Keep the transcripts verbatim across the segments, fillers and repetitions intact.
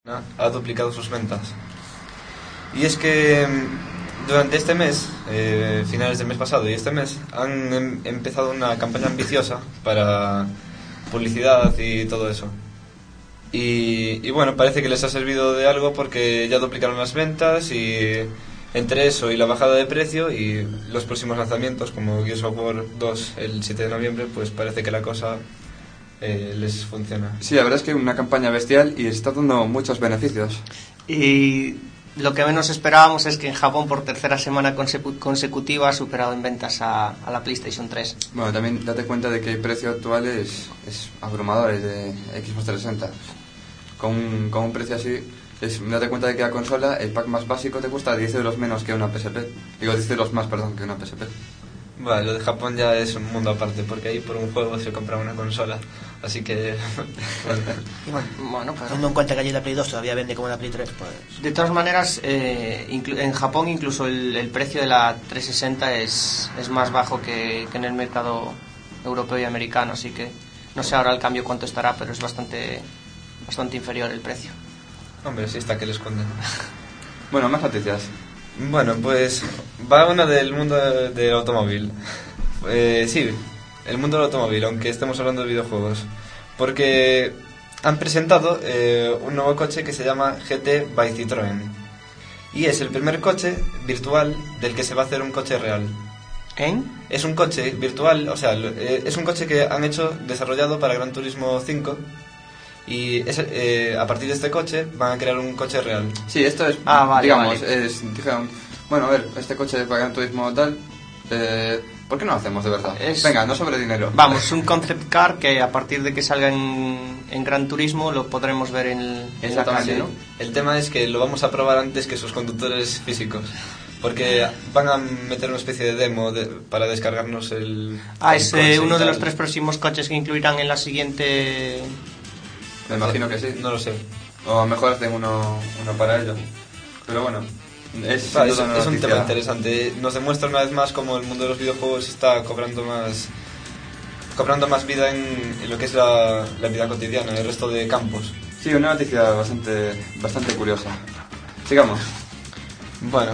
ha duplicado sus ventas. Y es que durante este mes, eh, finales del mes pasado y este mes, han em- empezado una campaña ambiciosa para publicidad y todo eso. Y, y bueno, parece que les ha servido de algo porque ya duplicaron las ventas y entre eso y la bajada de precio y los próximos lanzamientos como Gears of War dos el siete de noviembre, pues parece que la cosa eh, les funciona. Sí, la verdad es que una campaña bestial y está dando muchos beneficios. Y lo que menos esperábamos es que en Japón por tercera semana consecu- consecutiva ha superado en ventas a, a la PlayStation tres. Bueno, también date cuenta de que el precio actual es, es abrumador, es de Xbox trescientos sesenta. Con un, con un precio así, es, date cuenta de que la consola, el pack más básico te cuesta diez euros menos que una P S P. Digo, diez euros más, perdón, que una P S P. Vale, lo de Japón ya es un mundo aparte, porque ahí por un juego se compra una consola, así que... Y bueno, Bueno, pero teniendo en cuenta que allí la Play dos todavía vende como la Play tres, pues... de todas maneras, eh, inclu- en Japón incluso el, el precio de la trescientos sesenta es, es más bajo que, que en el mercado europeo y americano, así que no sé ahora el cambio cuánto estará, pero es bastante bastante inferior el precio. Hombre, sí está que le esconden. Bueno, más noticias. Bueno, pues va una del mundo del automóvil. Eh, sí, el mundo del automóvil, aunque estemos hablando de videojuegos. Porque han presentado eh, un nuevo coche que se llama G T by Citroën. Y es el primer coche virtual del que se va a hacer un coche real. ¿En? Es un coche virtual, o sea, lo- eh, es un coche que han hecho, desarrollado para Gran Turismo cinco. Y es, eh, a partir de este coche van a crear un coche real. Sí, esto es, Ah, vale, digamos, vale. es, dijeron, bueno, a ver, este coche para Gran Turismo tal, eh, ¿por qué no lo hacemos de verdad? Es- Venga, no sobre dinero. Vamos, un concept car que a partir de que salga en, en Gran Turismo lo podremos ver en, en la Exactamente. calle, ¿no? El tema es que lo vamos a probar antes que sus conductores físicos. Porque van a meter una especie de demo de- para descargarnos el... Ah, el es coche eh, y uno de tal. los tres próximos coches que incluirán en la siguiente... Me imagino que sí. No lo sé. O a lo mejor hacen uno, uno para ello. Pero bueno, es, sin Va, es, duda una es un noticia. tema interesante. Nos demuestra una vez más cómo el mundo de los videojuegos está cobrando más cobrando más vida en, en lo que es la, la vida cotidiana, el resto de campos. Sí, una noticia bastante, bastante curiosa. Sigamos. Bueno,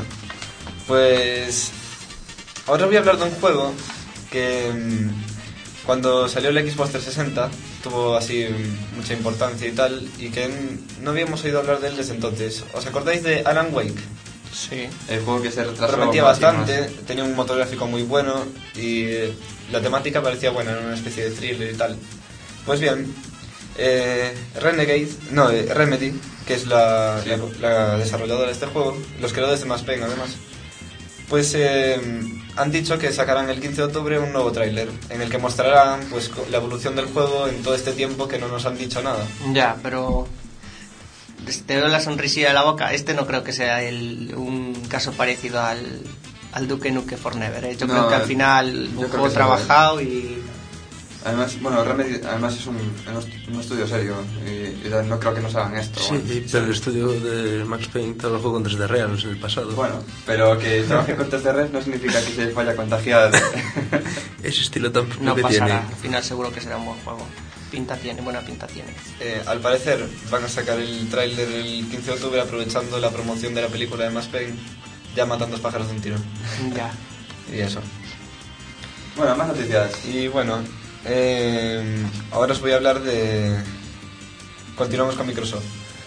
pues ahora voy a hablar de un juego que mm, cuando salió el Xbox trescientos sesenta tuvo así mm, mucha importancia y tal, y que mm, no habíamos oído hablar de él desde entonces. ¿Os acordáis de Alan Wake? Sí. El juego que se retrasó Prometía más y más. bastante, tenía un motor gráfico muy bueno y eh, la temática parecía buena, era una especie de thriller y tal. Pues bien, eh, Renegade, no, eh, Remedy, que es la, Sí. la, la desarrolladora de este juego, los creadores de Mass Payne además, pues eh, han dicho que sacarán el quince de octubre un nuevo tráiler en el que mostrarán pues co- la evolución del juego en todo este tiempo que no nos han dicho nada. Ya, pero... Te veo la sonrisilla de la boca. Este no creo que sea el, un caso parecido al, al Duke Nukem Forever, ¿eh? Yo No, creo que al final yo un creo juego que sí, trabajado y... Además, bueno, Remedy además es un, un estudio serio y, y no creo que nos hagan esto. Sí, bueno. pero el estudio de Max Payne trabajó con tres D Realms en el pasado. Bueno, pero que trabaje con tres D Res no significa que se vaya a contagiar. Ese estilo tan propio No que pasará. tiene. Al final seguro que será un buen juego. Pinta tiene, buena pinta tiene. Eh, al parecer van a sacar el tráiler el quince de octubre aprovechando la promoción de la película de Mass Payne, ya matando dos pájaros de un tiro. Ya. Y eso. Bueno, más noticias. Y bueno, eh, ahora os voy a hablar de... Continuamos con Microsoft.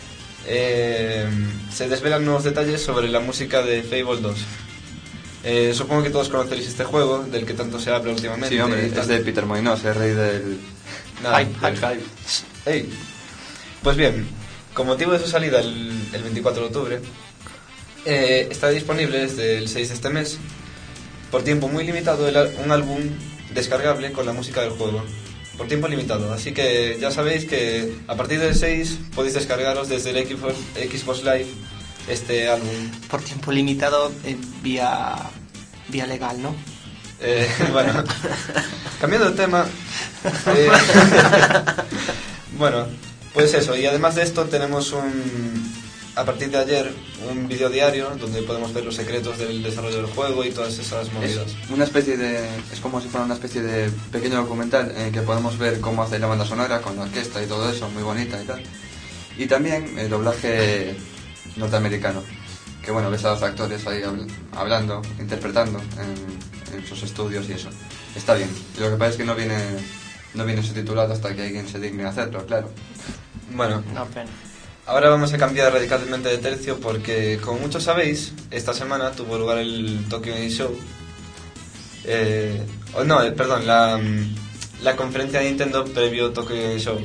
Eh, se desvelan nuevos detalles sobre la música de Fable dos. Eh, supongo que todos conoceréis este juego, del que tanto se habla últimamente. Sí, hombre, y tal. es de Peter Molyneux, el rey del... Nada, Hype, del hype. hype. Ey. Pues bien, con motivo de su salida el, el veinticuatro de octubre, eh, está disponible desde el seis de este mes, por tiempo muy limitado, el al- un álbum descargable con la música del juego. Por tiempo limitado, así que ya sabéis que a partir del seis podéis descargaros desde el Xbox, Xbox Live este álbum. Por tiempo limitado, eh, vía, vía legal, ¿no? Eh, bueno, cambiando de tema. eh, bueno, pues eso, y además de esto tenemos un, a partir de ayer, un vídeo diario donde podemos ver los secretos del desarrollo del juego y todas esas movidas. Es una especie de... Es como si fuera una especie de pequeño documental en el que podemos ver cómo hace la banda sonora con la orquesta y todo eso, muy bonita y tal. Y también el doblaje norteamericano, que bueno, ves a los actores ahí habl- hablando, interpretando en, en sus estudios y eso. Está bien. Y lo que pasa es que no viene, no viene subtitulado hasta que alguien se digne a hacerlo, claro. Bueno, No, pena. ahora vamos a cambiar radicalmente de tercio porque, como muchos sabéis, esta semana tuvo lugar el Tokyo Game Show. Eh, oh, no, eh, perdón, la, la conferencia de Nintendo previo Tokyo Game Show.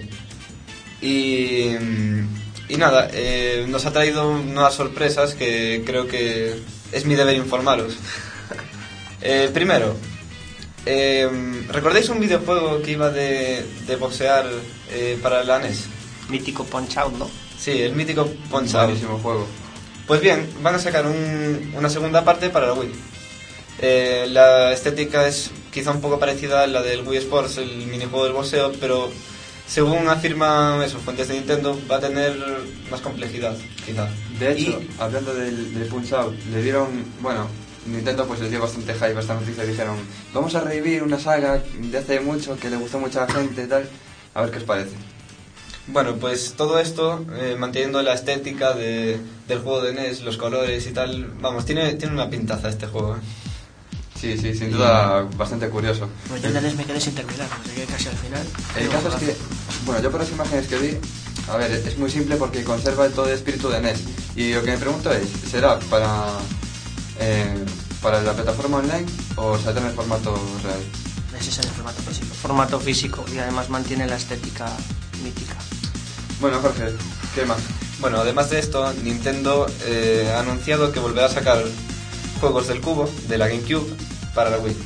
Y, y nada, eh, nos ha traído nuevas sorpresas que creo que es mi deber informaros. Eh, primero, eh, ¿recordáis un videojuego que iba de, de boxear eh, para la N E S? Mítico Punch Out, ¿no? Sí, el mítico Punch Out. Buenísimo juego. Pues bien, van a sacar un, una segunda parte para la Wii. Eh, la estética es quizá un poco parecida a la del Wii Sports, el minijuego del boxeo, pero según afirman esos fuentes de Nintendo, va a tener más complejidad, quizá. De hecho, Y- hablando del, del Punch Out, le dieron, bueno, Nintendo pues les dio bastante hype a esta noticia y dijeron, vamos a revivir una saga de hace mucho que le gustó mucho a la gente y tal, a ver qué os parece. Bueno, pues todo esto, eh, manteniendo la estética de, del juego de N E S, los colores y tal, vamos, tiene, tiene una pintaza este juego, ¿eh? Sí, sí, sin duda bastante curioso. Pues yo en el N E S me quedé sin terminar, no sé qué, casi al final. El caso es que, bueno, yo por las imágenes que vi, a ver, es muy simple porque conserva todo el espíritu de N E S. Y lo que me pregunto es, ¿será para, eh, para la plataforma online o saldrá en el formato real? Ese es el formato físico. Formato físico y además mantiene la estética mítica. Bueno, Jorge, ¿qué más? Bueno, además de esto, Nintendo eh, ha anunciado que volverá a sacar juegos del cubo, de la GameCube, para la Wii.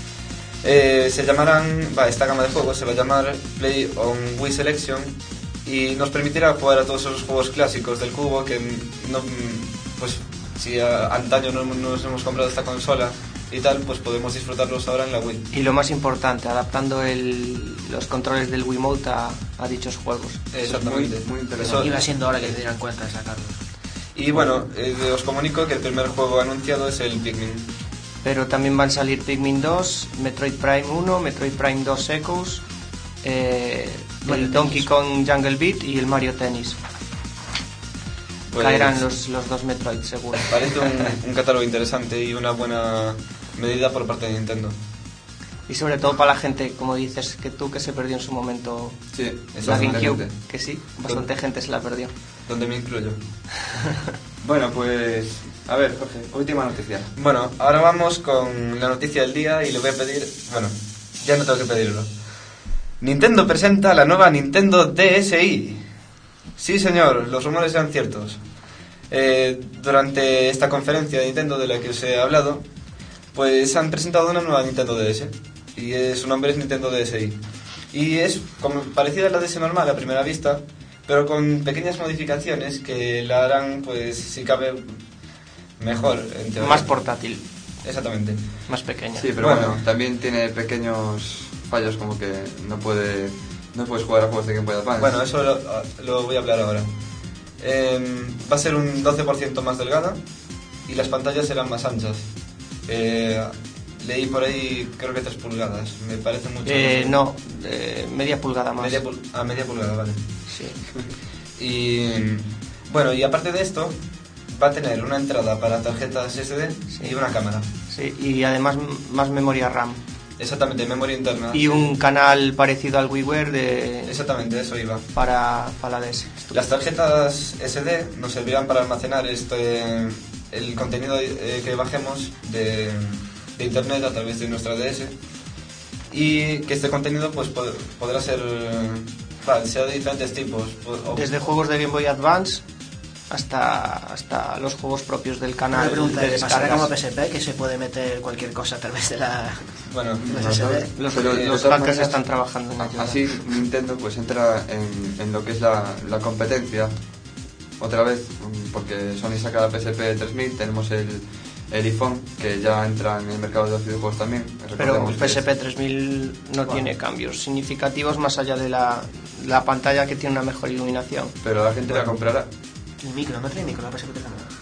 Eh, se llamarán, va, esta gama de juegos se va a llamar Play on Wii Selection y nos permitirá jugar a todos esos juegos clásicos del cubo que no, pues si a, antaño no nos hemos comprado esta consola y tal, pues podemos disfrutarlos ahora en la Wii. Y lo más importante, adaptando el, los controles del Wiimote a, a dichos juegos. Exactamente. Muy- muy interesante. Eso- Iba siendo hora que se dieran cuenta de sacarlo. y bueno, eh, os comunico que el primer juego anunciado es el Pikmin. Pero también van a salir Pikmin dos, Metroid Prime uno, Metroid Prime dos Echoes, eh, Mario el Donkey Tennis. Kong Jungle Beat y el Mario Tennis. Pues, Caerán los, los dos Metroid, seguro. Parece un, un catálogo interesante y una buena medida por parte de Nintendo. Y sobre todo para la gente, como dices, que tú que se perdió en su momento Sí, la exactamente. GameCube, que sí, bastante gente se la perdió. Donde me incluyo. Bueno, pues, a ver, Jorge, última noticia. Bueno, ahora vamos con la noticia del día y le voy a pedir... Bueno, ya no tengo que pedirlo. Nintendo presenta la nueva Nintendo D S i. Sí, señor, los rumores eran ciertos. Eh, durante esta conferencia de Nintendo de la que os he hablado, pues han presentado una nueva Nintendo D S. Y eh, su nombre es Nintendo D S i. Y es como parecida a la D S normal a primera vista, pero con pequeñas modificaciones que la harán, pues, si cabe, mejor. En teoría. Más portátil, Exactamente. más pequeña. Sí, pero bueno, Bueno. también tiene pequeños fallos como que no puede no puedes jugar a juegos de Game Boy Advance. Bueno, eso lo, lo voy a hablar ahora. Eh, va a ser un doce por ciento más delgada y las pantallas serán más anchas. Eh, leí por ahí, creo que tres pulgadas. Me parece mucho. Eh, no, eh, media pulgada más. Media pul- ah, media pulgada, vale. Sí. Y bueno, y aparte de esto, va a tener una entrada para tarjetas S D Sí. y una cámara. Sí, y además m- más memoria RAM. Exactamente, memoria interna. Y un canal parecido al WiiWare de, Exactamente, eso iba. para, para la D S. Las tarjetas S D nos servirán para almacenar este el contenido eh, que bajemos de, de internet a través de nuestra D S y que este contenido pues pod- podrá ser vale, sea de diferentes tipos po- o- Desde juegos de Game Boy Advance hasta, hasta los juegos propios del Una canal pregunta, de ¿le pasará como P descargas. S P que se puede meter cualquier cosa a través de la... bueno Pues No S D. sabes. Los, Pero, de los todas hackers maneras, están trabajando en ello. así Nintendo pues entra en, en lo que es la, la competencia otra vez, mm, porque Sony saca la P S P tres mil, tenemos el, el iPhone que ya entra en el mercado de los videojuegos también. Pero Recordemos el que P S P es- tres mil no Bueno. tiene cambios significativos más allá de la, la pantalla que tiene una mejor iluminación. pero la gente la comprará. El micro, no trae micro, la P S P tres mil.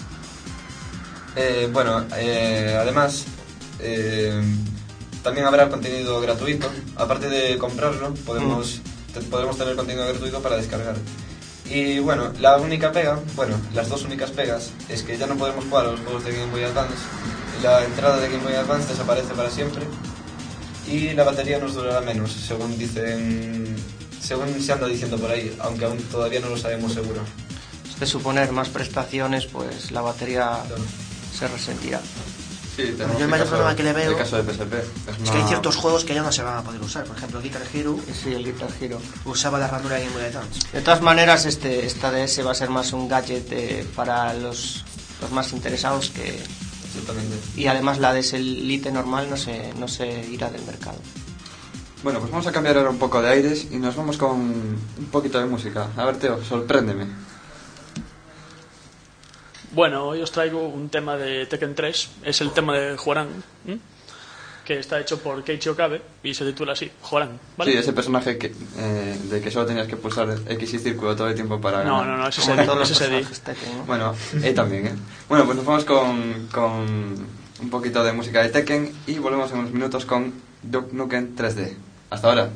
eh, bueno eh, además eh, también habrá contenido gratuito aparte de comprarlo podemos te- podremos tener contenido gratuito para descargar Y bueno, la única pega, bueno, las dos únicas pegas es que ya no podemos jugar a los juegos de Game Boy Advance. La entrada de Game Boy Advance desaparece para siempre y la batería nos durará menos, según dicen, según se anda diciendo por ahí, aunque aún todavía no lo sabemos seguro. De suponer más prestaciones, pues la batería Claro. se resentirá. Sí, tenemos Yo el el mayor caso- problema que le veo el caso de P S P. Es, Es una- que hay ciertos juegos que ya no se van a poder usar. Por ejemplo, Guitar Hero Sí, el Guitar Hero. usaba la ranura de Game Boy Advance. De todas maneras, este, esta D S va a ser más un gadget eh, para los, los más interesados que... Exactamente. Y además la D S Lite normal no se, no se irá del mercado. Bueno, pues vamos a cambiar ahora un poco de aires y nos vamos con un poquito de música. A ver, Teo, sorpréndeme. Bueno, hoy os traigo un tema de Tekken tres, es el tema de Hwoarang, ¿m? que está hecho por Keiichi Okabe y se titula así, Hwoarang, ¿vale? Sí, ese personaje que, eh, de que solo tenías que pulsar X y círculo todo el tiempo para No, ganar. no, no, ese es Como en Eddie, todos los ese es Eddie. personajes Tekken, ¿no? Bueno, eh, también, ¿eh? Bueno, pues nos vamos con, con un poquito de música de Tekken y volvemos en unos minutos con Duke Nukem tres D. Hasta ahora.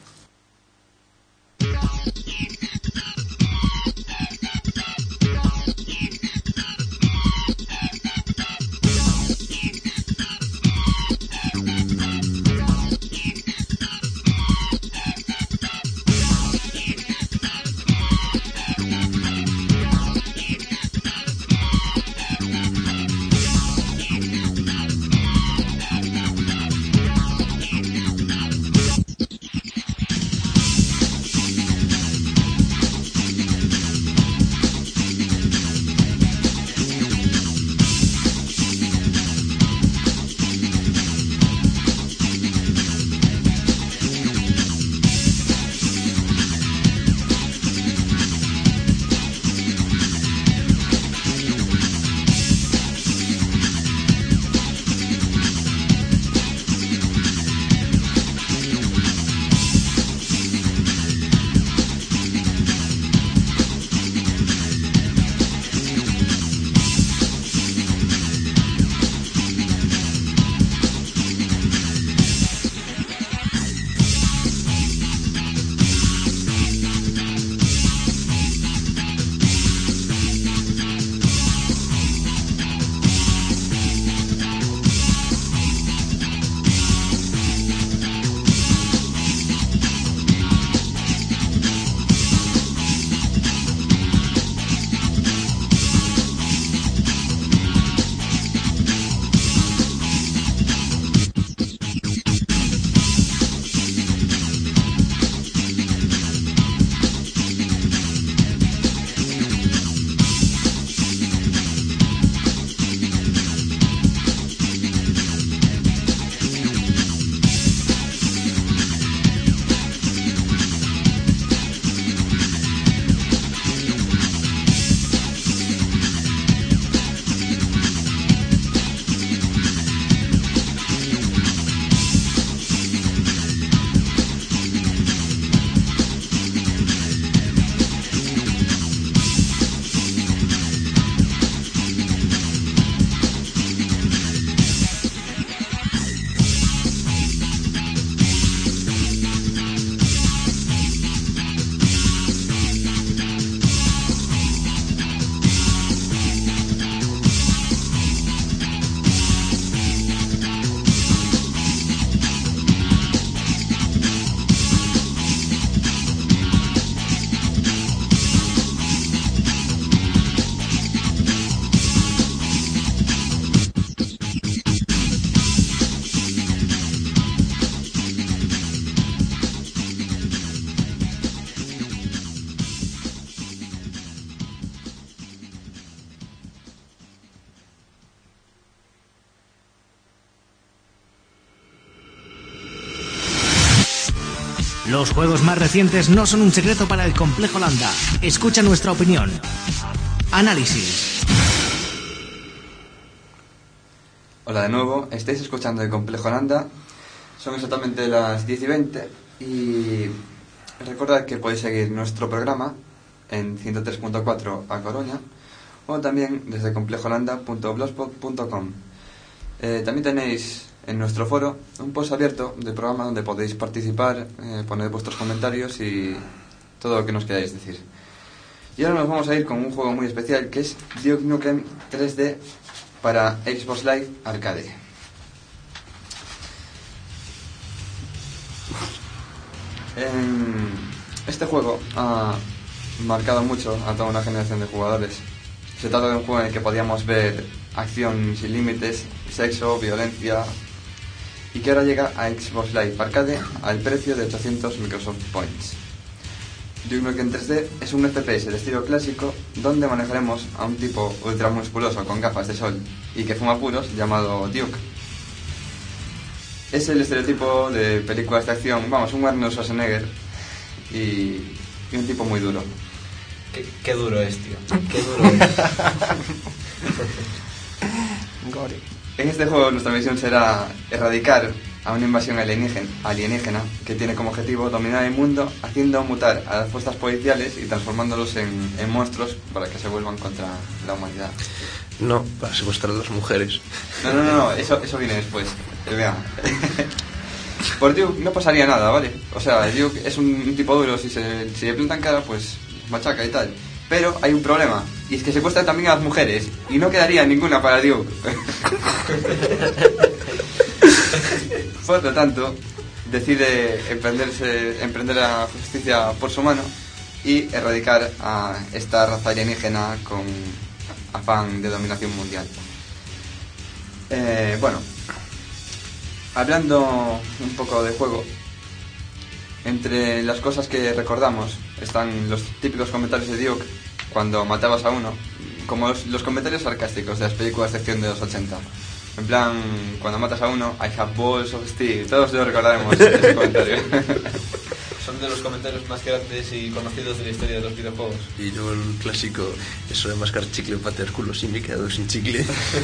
Los juegos más recientes no son un secreto para el Complejo Landa. Escucha nuestra opinión. Análisis. Hola de nuevo, estáis escuchando el Complejo Landa. Son exactamente las diez y veinte y recordad que podéis seguir nuestro programa en ciento tres punto cuatro A Coruña o también desde complejolanda punto blogspot punto com. Eh, también tenéis en nuestro foro un post abierto del programa donde podéis participar, eh, poner vuestros comentarios y todo lo que nos queráis decir. Y ahora nos vamos a ir con un juego muy especial que es Duke Nukem tres D para Xbox Live Arcade. Este juego ha marcado mucho a toda una generación de jugadores. Se trata de un juego en el que podíamos ver acción sin límites, sexo, violencia, y que ahora llega a Xbox Live Arcade al precio de ochocientos Microsoft Points. Duke Nukem tres D es un F P S de estilo clásico donde manejaremos a un tipo ultra musculoso con gafas de sol y que fuma puros llamado Duke. Es el estereotipo de películas de acción, vamos, un Arnold Schwarzenegger y, y un tipo muy duro. Qué, qué duro es, tío. Qué duro es. Gore. En este juego nuestra misión será erradicar a una invasión alienígena, alienígena que tiene como objetivo dominar el mundo haciendo mutar a las fuerzas policiales y transformándolos en, en monstruos para que se vuelvan contra la humanidad. No, para secuestrar a las mujeres. No, no, no, no, eso, eso viene después. Eh, vea. Por Duke no pasaría nada, ¿vale? O sea, Duke es un, un tipo duro, si, se, si le plantan cara, pues machaca y tal. Pero hay un problema, y es que secuestra también a las mujeres, y no quedaría ninguna para Duke. Por lo tanto, decide emprenderse, emprender la justicia por su mano y erradicar a esta raza alienígena con afán de dominación mundial. Eh, bueno, hablando un poco de juego, entre las cosas que recordamos están los típicos comentarios de Duke cuando matabas a uno, como los, los comentarios sarcásticos de las películas de acción de los ochenta. En plan, cuando matas a uno, I have balls of steel. Todos lo recordaremos ese comentario. Son de los comentarios más grandes y conocidos de la historia de los videojuegos. Y luego el clásico, eso de mascar chicle para tener culo, sí me he quedado sin chicle.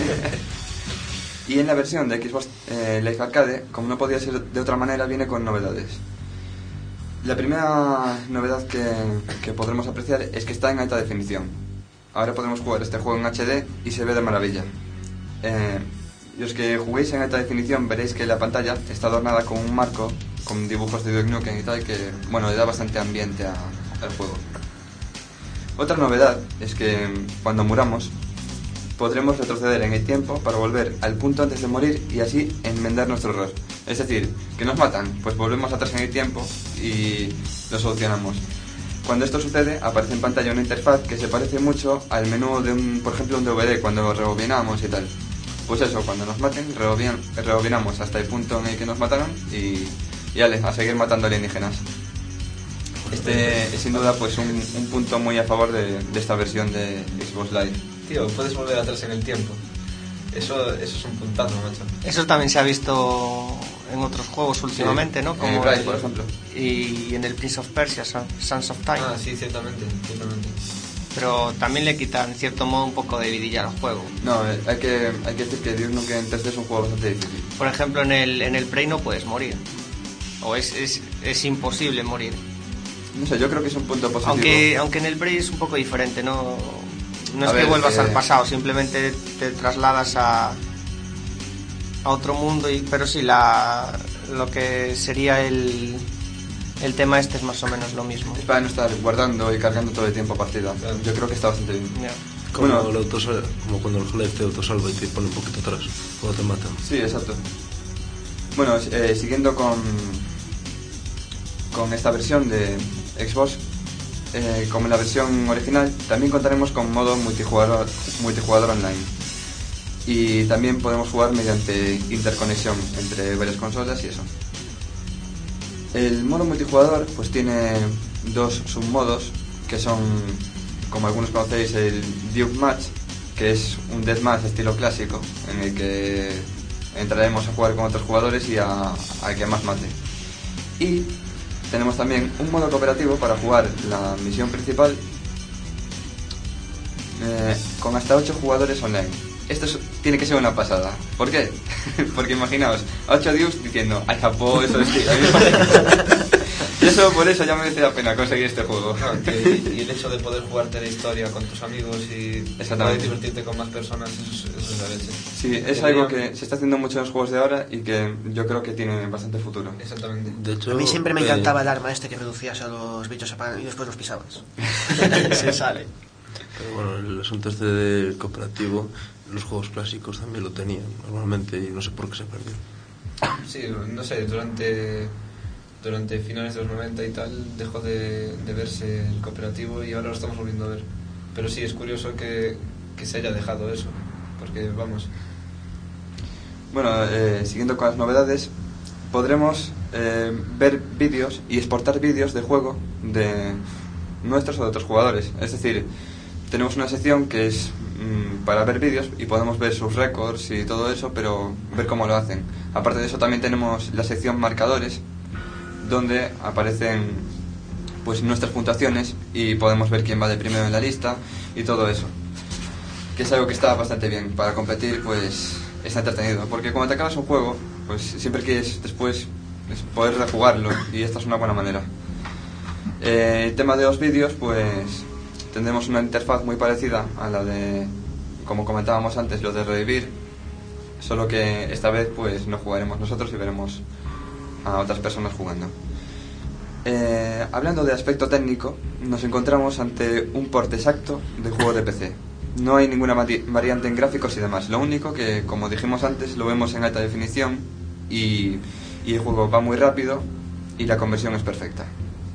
Y en la versión de Xbox eh, Live Arcade, como no podía ser de otra manera, viene con novedades. La primera novedad que, que podremos apreciar es que está en alta definición. Ahora podemos jugar este juego en H D y se ve de maravilla. Eh, los que juguéis en alta definición veréis que la pantalla está adornada con un marco con dibujos de Duke Nukem y tal, que bueno, le da bastante ambiente a, al juego. Otra novedad es que cuando muramos podremos retroceder en el tiempo para volver al punto antes de morir y así enmendar nuestro error. Es decir, que nos matan, pues volvemos atrás en el tiempo y lo solucionamos. Cuando esto sucede, aparece en pantalla una interfaz que se parece mucho al menú de un, por ejemplo, un D V D cuando rebobinamos y tal. Pues eso, cuando nos maten, rebobin, rebobinamos hasta el punto en el que nos mataron y, y ale, a seguir matando alienígenas. Este es sin duda pues un, un punto muy a favor de, de esta versión de Xbox Live. Tío, puedes volver atrás en el tiempo. Eso, eso es un puntazo, macho. Eso también se ha visto en otros juegos últimamente, sí, ¿no? Como en el Rise, el, por ejemplo. Y en el Prince of Persia, Sands of Time. Ah, sí, ciertamente, ciertamente. Pero también le quitan, en cierto modo, un poco de vidilla al juego. No, hay que, hay que decir que Duke Nukem tres D es un juego bastante difícil. Por ejemplo, en el, en el Prey no puedes morir. O es, es, es imposible morir. No sé, yo creo que es un punto positivo. Aunque, aunque en el Prey es un poco diferente, no, no es A que ver, vuelvas eh... al pasado, simplemente te trasladas a, a otro mundo, y, pero sí, la, lo que sería el, el tema este es más o menos lo mismo. Es para no estar guardando y cargando todo el tiempo partida. Claro. Yo creo que está bastante bien. Yeah. Como, Bueno. el autosal, como cuando el Half-Life te autosalva y te pone un poquito atrás cuando te matan. Sí, exacto. Bueno, eh, siguiendo con, con esta versión de Xbox, eh, como en la versión original, también contaremos con modo multijugador, multijugador online. Y también podemos jugar mediante interconexión entre varias consolas y eso. El modo multijugador pues tiene dos submodos que son, como algunos conocéis, el Duke Match, que es un deathmatch estilo clásico en el que entraremos a jugar con otros jugadores y a, a que más mate. Y tenemos también un modo cooperativo para jugar la misión principal eh, con hasta ocho jugadores online. Esto es, tiene que ser una pasada. ¿Por qué? Porque imaginaos a ocho Dukes diciendo I have balls of steel. Ya solo por eso ya merece la pena conseguir este juego. No, que, y el hecho de poder jugarte la historia con tus amigos y poder divertirte con más personas, eso es, eso es la leche. Sí, es que algo que se está haciendo mucho en los juegos de ahora y que yo creo que tiene bastante futuro. Exactamente. De hecho, A mí siempre me eh, encantaba el arma este que reducías a los bichos a pan y después los pisabas. Se sale. Pero bueno, el asunto este del cooperativo, los juegos clásicos también lo tenían normalmente y no sé por qué se perdió. Sí, no sé, durante durante finales de los noventa y tal dejó de, de verse el cooperativo y ahora lo estamos volviendo a ver. Pero sí, es curioso que, que se haya dejado eso, porque vamos. Bueno, eh, siguiendo con las novedades, podremos eh, ver vídeos y exportar vídeos de juego de nuestros o de otros jugadores. Es decir, tenemos una sección que es mmm, para ver vídeos y podemos ver sus récords y todo eso, pero ver cómo lo hacen. Aparte de eso también tenemos la sección marcadores, donde aparecen pues nuestras puntuaciones y podemos ver quién va de primero en la lista y todo eso. Que es algo que está bastante bien. Para competir pues está entretenido, porque cuando te acabas un juego pues siempre quieres después pues, poder rejugarlo y esta es una buena manera. Eh, el tema de los vídeos, pues tendremos una interfaz muy parecida a la de, como comentábamos antes, lo de revivir, solo que esta vez pues no jugaremos nosotros y veremos a otras personas jugando. Eh, hablando de aspecto técnico, nos encontramos ante un port exacto de juego de P C. No hay ninguna variante en gráficos y demás. Lo único que, como dijimos antes, lo vemos en alta definición y, y el juego va muy rápido y la conversión es perfecta.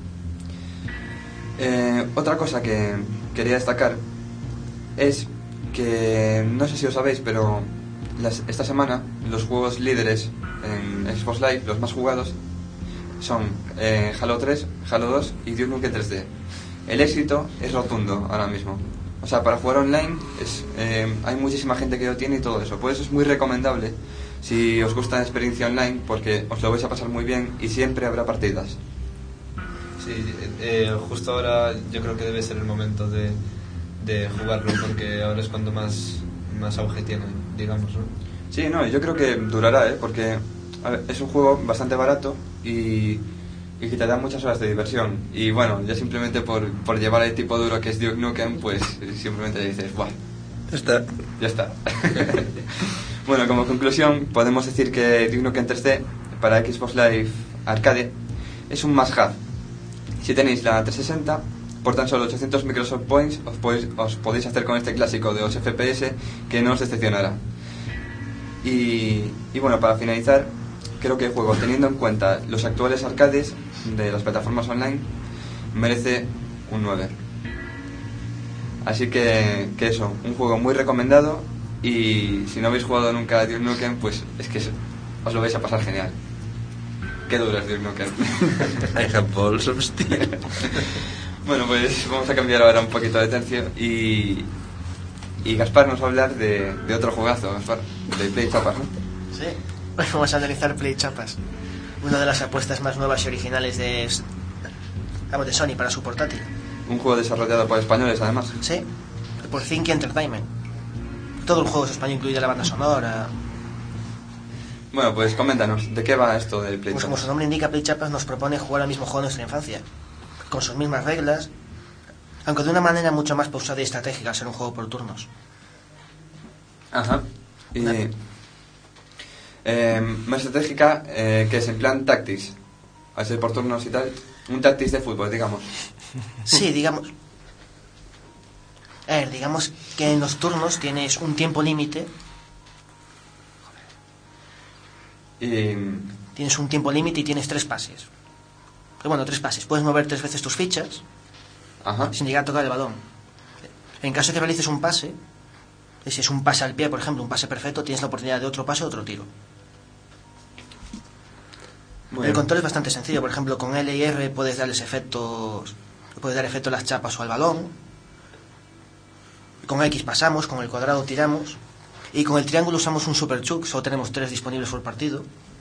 Eh, otra cosa que quería destacar es que, no sé si os sabéis, pero las, esta semana los juegos líderes en Xbox Live, los más jugados, son eh, Halo tres, Halo dos y Duke Nukem tres D. El éxito es rotundo ahora mismo. O sea, para jugar online es, eh, hay muchísima gente que lo tiene y todo eso. Por eso es muy recomendable si os gusta la experiencia online, porque os lo vais a pasar muy bien y siempre habrá partidas. Sí, eh, justo ahora yo creo que debe ser el momento de, de jugarlo, porque ahora es cuando más, más auge tiene, digamos, ¿no? Sí, no, yo creo que durará, ¿eh? Porque a ver, es un juego bastante barato y, y que te da muchas horas de diversión. Y bueno, ya simplemente por, por llevar el tipo duro que es Duke Nukem, pues simplemente dices, ¡buah! Ya está. Ya está. Bueno, como conclusión, podemos decir que Duke Nukem tres D para Xbox Live Arcade es un must-have. Si tenéis la trescientos sesenta, por tan solo ochocientos Microsoft Points os podéis, os podéis hacer con este clásico de ocho F P S que no os decepcionará. Y, y bueno, para finalizar, creo que el juego, teniendo en cuenta los actuales arcades de las plataformas online, merece un nueve. Así que, que eso, un juego muy recomendado y si no habéis jugado nunca a Duke Nukem, pues es que os lo vais a pasar genial. Qué duro es Duke Nukem. I have balls of steel. Bueno, pues vamos a cambiar ahora un poquito de tercio y, y Gaspar nos va a hablar de, de otro juegazo, Gaspar, de Play Chapas, ¿no? Sí, hoy vamos a analizar Play Chapas, una de las apuestas más nuevas y originales de, vamos, de Sony para su portátil. Un juego desarrollado por españoles, además. Sí, por Thinky Entertainment. Todo el juego es español, incluida la banda sonora. Bueno, pues coméntanos, ¿de qué va esto del Play Pues como Chapas? su nombre indica, Play Chapas nos propone jugar al mismo juego de nuestra infancia, con sus mismas reglas, aunque de una manera mucho más pausada y estratégica, al ser un juego por turnos. Ajá. Y, eh, más estratégica, eh, que es en plan Tactics, al ser por turnos y tal, un Tactics de fútbol, digamos. Sí, digamos. A ver, digamos que en los turnos tienes un tiempo límite. Y... Tienes un tiempo límite y tienes tres pases. Pero bueno, tres pases. Puedes mover tres veces tus fichas. Ajá. Sin llegar a tocar el balón. En caso de que realices un pase, si es un pase al pie, por ejemplo, un pase perfecto, tienes la oportunidad de otro pase o otro tiro. Muy el bien. control es bastante sencillo. Por ejemplo, con L y R puedes darles efectos, puedes dar efecto a las chapas o al balón. Con X pasamos, con el cuadrado tiramos. Y con el triángulo usamos un super chuck. Solo tenemos tres disponibles por partido.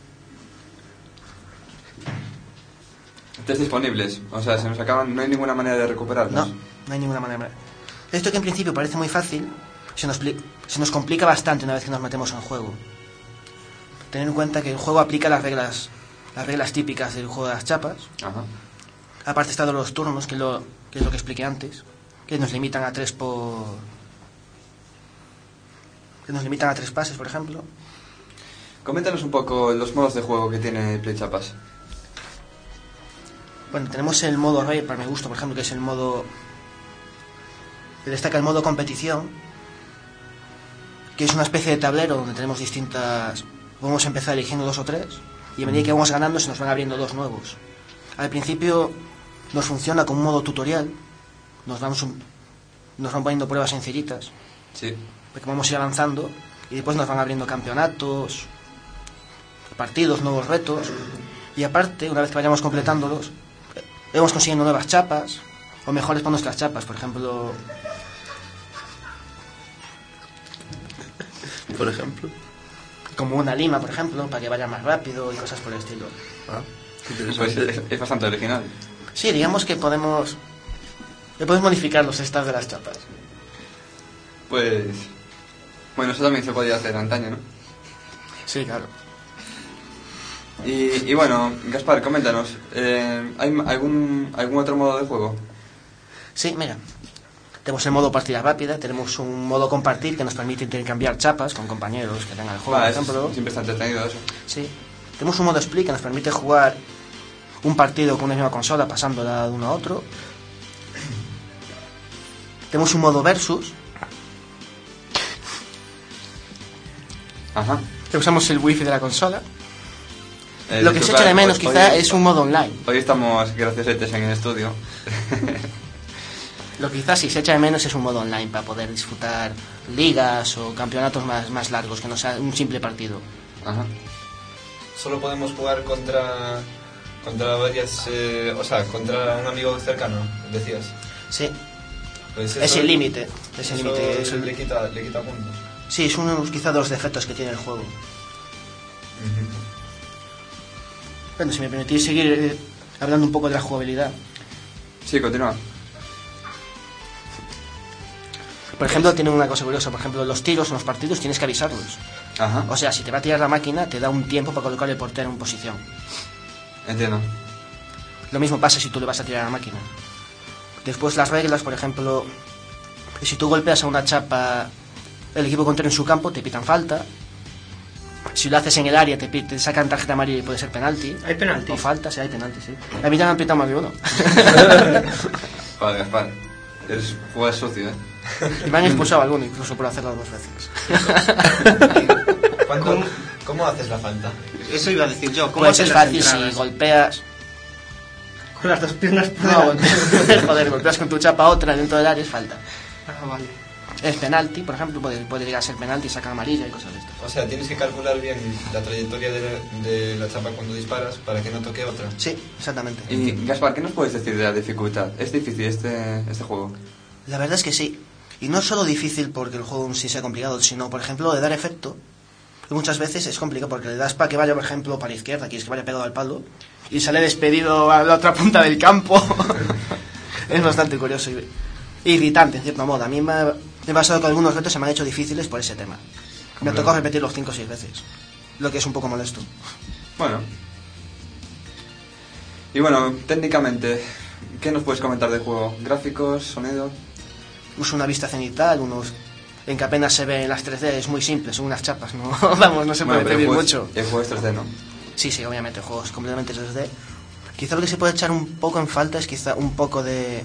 Tres disponibles, o sea, se nos acaban, no hay ninguna manera de recuperarlos. No, no hay ninguna manera. Esto que en principio parece muy fácil, se nos, se nos complica bastante una vez que nos metemos en el juego. Tener en cuenta que el juego aplica las reglas, las reglas típicas del juego de las chapas. Ajá. Aparte está de los turnos, que es, lo, que es lo que expliqué antes, que nos limitan a tres por... que nos limitan a tres pases, por ejemplo. Coméntanos un poco los modos de juego que tiene Play Chapas. Bueno, tenemos el modo Rey, para mi gusto, por ejemplo, que es el modo... que destaca el modo competición, que es una especie de tablero donde tenemos distintas... podemos empezar eligiendo dos o tres, y a medida que vamos ganando se nos van abriendo dos nuevos. Al principio nos funciona como un modo tutorial, nos vamos, un... nos van poniendo pruebas sencillitas, Sí. porque vamos a ir avanzando, y después nos van abriendo campeonatos, partidos, nuevos retos, y aparte, una vez que vayamos completándolos, vamos consiguiendo nuevas chapas, o mejores para nuestras chapas, por ejemplo... Por ejemplo. como una lima, por ejemplo, para que vaya más rápido y cosas por el estilo. Ah, qué Pues interesante. es, es bastante original. Sí, digamos que podemos... que podemos modificar los estados de las chapas. Pues... Bueno, eso también se podía hacer antaño, ¿no? Sí, claro. Y, y bueno, Gaspar, coméntanos, eh, ¿hay algún, algún otro modo de juego? Sí, mira. Tenemos el modo partida rápida, tenemos un modo compartir que nos permite intercambiar chapas con compañeros que tengan el juego, Va, por es- ejemplo. siempre está entretenido eso. Sí. Tenemos un modo split que nos permite jugar un partido con una misma consola pasándola de uno a otro. Tenemos un modo versus, Ajá. que usamos el wifi de la consola. Eh, Lo que se disculpad, echa de menos hoy- quizá hoy- es un modo online. Hoy estamos graciosetes en el estudio. Lo que quizás sí se echa de menos es un modo online para poder disfrutar ligas o campeonatos más, más largos, que no sea un simple partido. Ajá. Solo podemos jugar contra contra varias, eh, o sea, contra un amigo cercano, decías. Sí, Pues es eso- el límite. Es eso el límite. es el- le quita, le quita puntos. Sí, es uno quizá de los defectos que tiene el juego. Bueno, si me permitís seguir eh, hablando un poco de la jugabilidad. Sí, continúa. Por ejemplo, tiene una cosa curiosa. Por ejemplo, los tiros en los partidos tienes que avisarlos. Ajá. O sea, si te va a tirar la máquina, te da un tiempo para colocar el portero en posición. Entiendo. Lo mismo pasa si tú le vas a tirar a la máquina. Después las reglas, por ejemplo, si tú golpeas a una chapa, el equipo contrario en su campo, te pitan falta. Si lo haces en el área, te, pi- te sacan tarjeta amarilla y puede ser penalti. ¿Hay penalti? O falta, sí, hay penalti, sí. A mí ya me han pitado más de uno. Vale, Gaspar. Eres jugar sucio, ¿eh? Y me han expulsado alguno, incluso por hacerlo dos veces. ¿Cuánto- ¿Cómo? ¿Cómo haces la falta? Eso iba a decir yo. ¿Cómo Pues hacen es las fácil, si entradas? golpeas... Con las dos piernas por No, delante. golpeas, joder, golpeas con tu chapa a otra dentro del área, es falta. Ah, vale. Es penalti, por ejemplo, puede, puede llegar a ser penalti y sacar amarilla y cosas de estas. O sea, tienes que calcular bien la trayectoria de la, de la chapa cuando disparas para que no toque otra. Sí, exactamente. Y Gaspar, ¿qué nos puedes decir de la dificultad? ¿Es difícil este, este juego? La verdad es que sí. Y no es solo difícil porque el juego en sí sea complicado, sino, por ejemplo, de dar efecto. Que muchas veces es complicado porque le das para que vaya, por ejemplo, para la izquierda, quieres que vaya pegado al palo, y sale despedido a la otra punta del campo. Es bastante curioso y irritante, en cierto modo. A mí me ha, me ha pasado que algunos retos se me han hecho difíciles por ese tema. Me ha tocado repetirlos cinco o seis veces, lo que es un poco molesto. Bueno. Y bueno, técnicamente, ¿qué nos puedes comentar del juego? ¿Gráficos? ¿Sonido? Uso una vista cenital, unos en que apenas se ven las tres D, es muy simple, son unas chapas, no vamos, no se puede Bueno, pero el pedir juego, mucho. es, el juego es tres D, ¿no? Sí, sí, obviamente, el juego es completamente tres D. Quizá lo que se puede echar un poco en falta es quizá un poco de...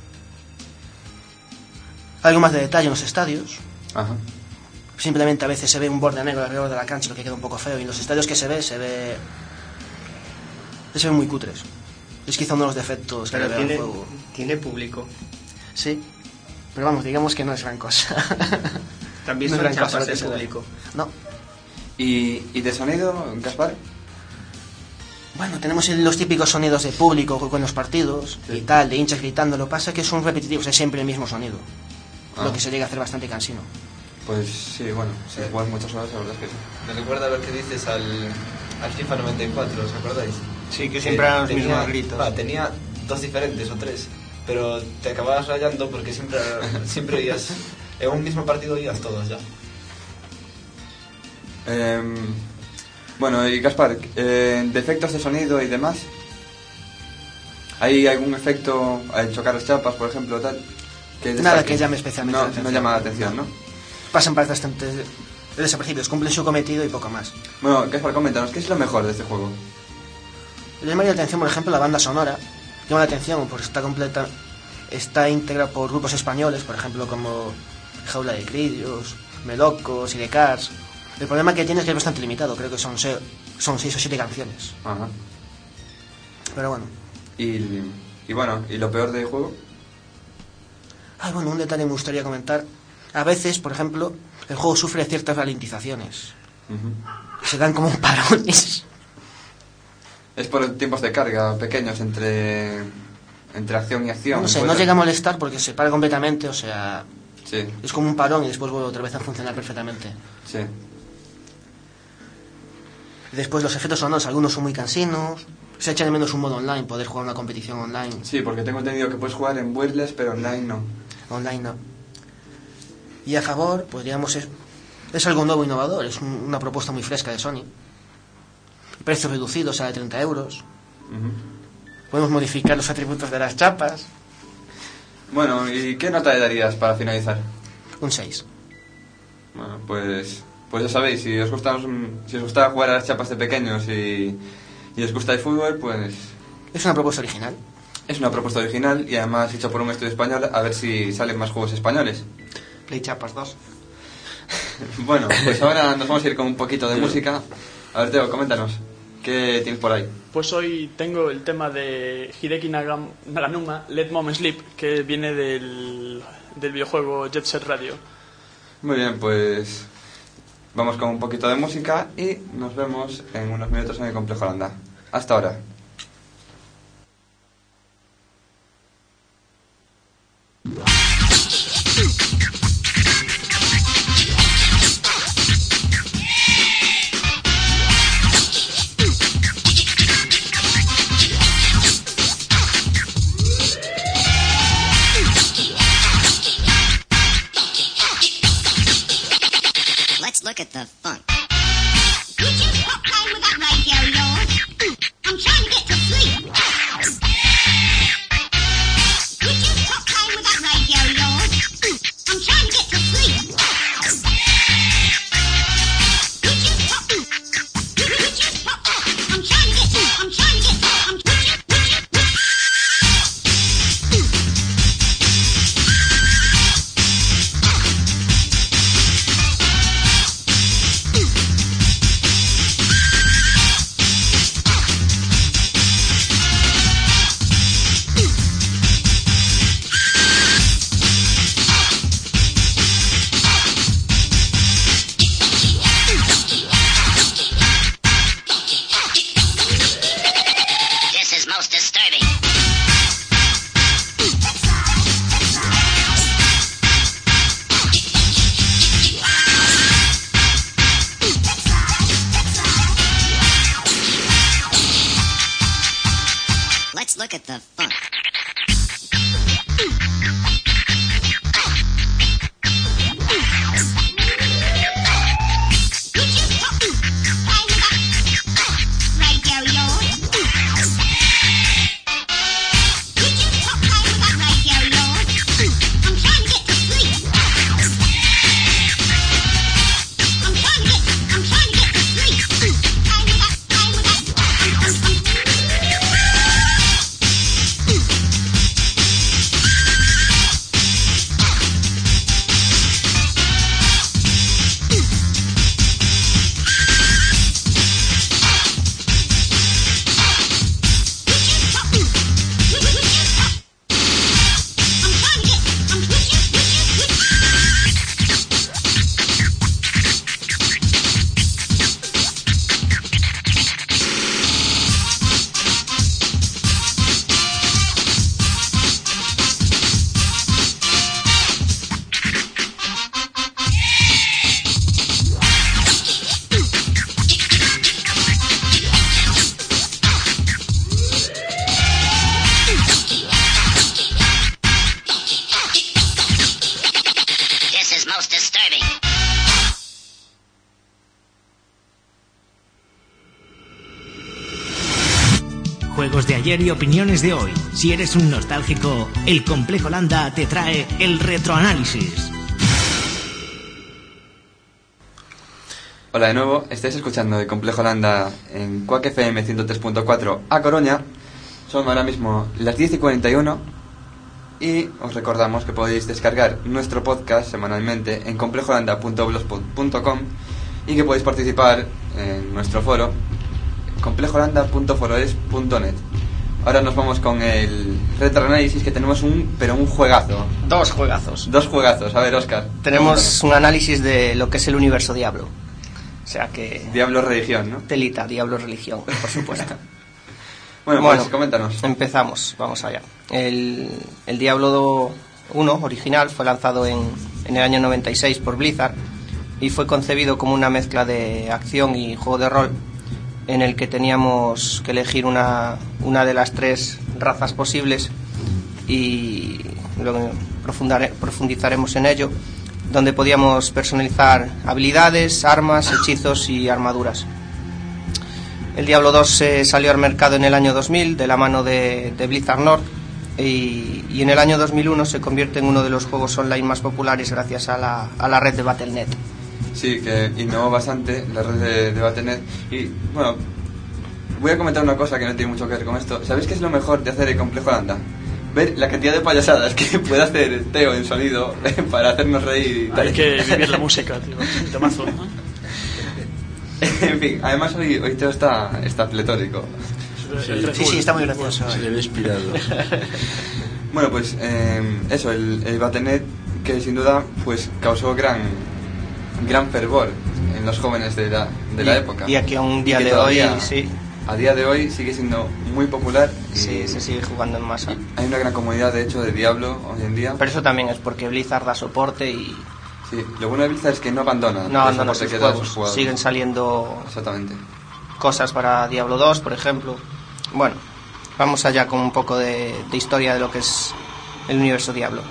algo más de detalle en los estadios. Ajá. Simplemente a veces se ve un borde negro alrededor de la cancha, lo que queda un poco feo. Y en los estadios que se ve, se ve... se ven muy cutres. Es quizá uno de los defectos que le Pero veo al tiene, juego. tiene público. Sí, pero vamos, digamos que no es gran cosa. También No son es gran cosa chapas lo que de se ve. público. No. ¿Y, y de sonido, Gaspar? Bueno, tenemos el- los típicos sonidos de público con los partidos Sí. y tal, de hinchas gritando. Lo que pasa es que son repetitivos, es siempre el mismo sonido. Ah. Lo que se llega a hacer bastante cansino. Pues sí, bueno, si juegas muchas horas, la verdad es que sí. Me recuerda lo que dices al, al FIFA noventa y cuatro, ¿os acordáis? Sí, que siempre eran los tenía- mismos gritos. va, tenía dos diferentes o tres, pero te acababas rayando porque siempre, siempre oías, en un mismo partido oías todos ya. Em, bueno, y Gaspar, eh, ¿defectos de sonido y demás? ¿Hay algún efecto al chocar las chapas, por ejemplo, tal? Que Nada que llame especialmente no, la atención. No llama la atención, ¿no? Pasan bastante desapercibidos, cumplen su cometido y poco más. Bueno, Gaspar, coméntanos, ¿qué es lo mejor de este juego? Le llama la atención, por ejemplo, la banda sonora. Llama la atención porque está completa, está íntegra por grupos españoles, por ejemplo, como Jaula de Crillos, Melocos y The Cars. El problema que tiene es que es bastante limitado, creo que son, se, son seis o siete canciones. Ajá. Pero bueno. Y, y bueno, ¿y lo peor del juego? Ah, bueno, un detalle me gustaría comentar. A veces, por ejemplo, el juego sufre ciertas ralentizaciones. Uh-huh. Se dan como parones. Es por tiempos de carga pequeños entre, entre acción y acción. No sé, ¿puede? no llega a molestar porque se para completamente, o sea... Sí. Es como un parón y después vuelve otra vez a funcionar perfectamente. Sí. Después los efectos sonoros, algunos son muy cansinos. Se echa de menos un modo online, poder jugar una competición online. Sí, porque tengo entendido que puedes jugar en wireless, pero online no. Online no. Y a favor, podríamos... Es, es algo nuevo e innovador, es un, una propuesta muy fresca de Sony. Precios reducidos a de treinta euros. Uh-huh. Podemos modificar los atributos de las chapas. Bueno, ¿y qué nota le darías para finalizar? Un seis. Bueno, pues... Pues ya sabéis, si os gusta, si os gusta jugar a las chapas de pequeños y, y os gusta el fútbol, pues... Es una propuesta original. Es una propuesta original y además hecha por un estudio español, a ver si salen más juegos españoles. Play Chapas dos. Bueno, pues ahora nos vamos a ir con un poquito de música. A ver, Teo, coméntanos, ¿qué tienes por ahí? Pues hoy tengo el tema de Hideki Nagam, Naganuma, Let Mom Sleep, que viene del, del videojuego Jet Set Radio. Muy bien, pues... Vamos con un poquito de música y nos vemos en unos minutos en el Complejo Holanda. Hasta ahora. Let's look at the funk. Could you stop playing with that radio of yours? I'm trying to get to sleep. Could you stop playing with that radio of yours? I'm trying to get to sleep. Could you stop? Could you stop? I'm trying to get to. I'm trying to get to. I'm. Would you? Would you? This is most disturbing. Let's look at the funk. Could you stop playing with that radio of yours? Could you stop playing with that radio of yours? I'm trying to get to sleep. I'm trying to get. I'm trying to get to sleep. Playing with that. Playing with that. I'm, I'm, I'm. juegos de ayer y opiniones de hoy. Si eres un nostálgico, el Complejo Landa te trae el retroanálisis. Hola de nuevo, estáis escuchando el Complejo Landa en Quack F M ciento tres punto cuatro a Coruña. Son ahora mismo las diez y cuarenta y uno y os recordamos que podéis descargar nuestro podcast semanalmente en complejolanda punto blogspot punto com y que podéis participar en nuestro foro complejolanda punto foroes punto net. Ahora nos vamos con el retroanálisis, que tenemos un pero un juegazo. Dos juegazos. Dos juegazos. A ver, Óscar. Tenemos un análisis de lo que es el universo Diablo. O sea que... Diablo religión, ¿no? Telita, Diablo religión, por supuesto. bueno, bueno, pues coméntanos. Empezamos, vamos allá. El, el Diablo uno original fue lanzado en, en el año noventa y seis por Blizzard y fue concebido como una mezcla de acción y juego de rol, en el que teníamos que elegir una, una de las tres razas posibles, y luego profundizaremos en ello, donde podíamos personalizar habilidades, armas, hechizos y armaduras. El Diablo dos eh, salió al mercado en el año dos mil de la mano de, de Blizzard North, y, y en el año dos mil uno se convierte en uno de los juegos online más populares gracias a la, a la red de Battle punto net. Sí, que innovó bastante la red de, de Battle punto net. Y bueno, voy a comentar una cosa que no tiene mucho que ver con esto. ¿Sabéis qué es lo mejor de hacer el Complejo Landa? Ver la cantidad de payasadas que puede hacer Teo en sonido para hacernos reír y tal. Hay que vivir la música, tío. Un temazo, ¿no? En fin, además hoy, hoy Teo está, está pletórico. Sí, Sí, sí, está muy gracioso. Se le ve inspirado. Bueno, pues eh, eso, el, el Battle punto net, que sin duda pues causó gran gran fervor en los jóvenes de la, de la y, época. Y aquí a un día Y que de hoy, todavía, sí, a día de hoy sigue siendo muy popular. Y sí, se sigue jugando en masa. hay una gran comunidad, de hecho, de Diablo hoy en día. Pero eso también es porque Blizzard da soporte y Sí, lo bueno de Blizzard es que no abandona. no abandona el sus soporte que da a sus juegos. jugadores. Siguen saliendo Exactamente. cosas para Diablo dos, por ejemplo. Bueno, vamos allá con un poco de, de historia de lo que es el universo Diablo.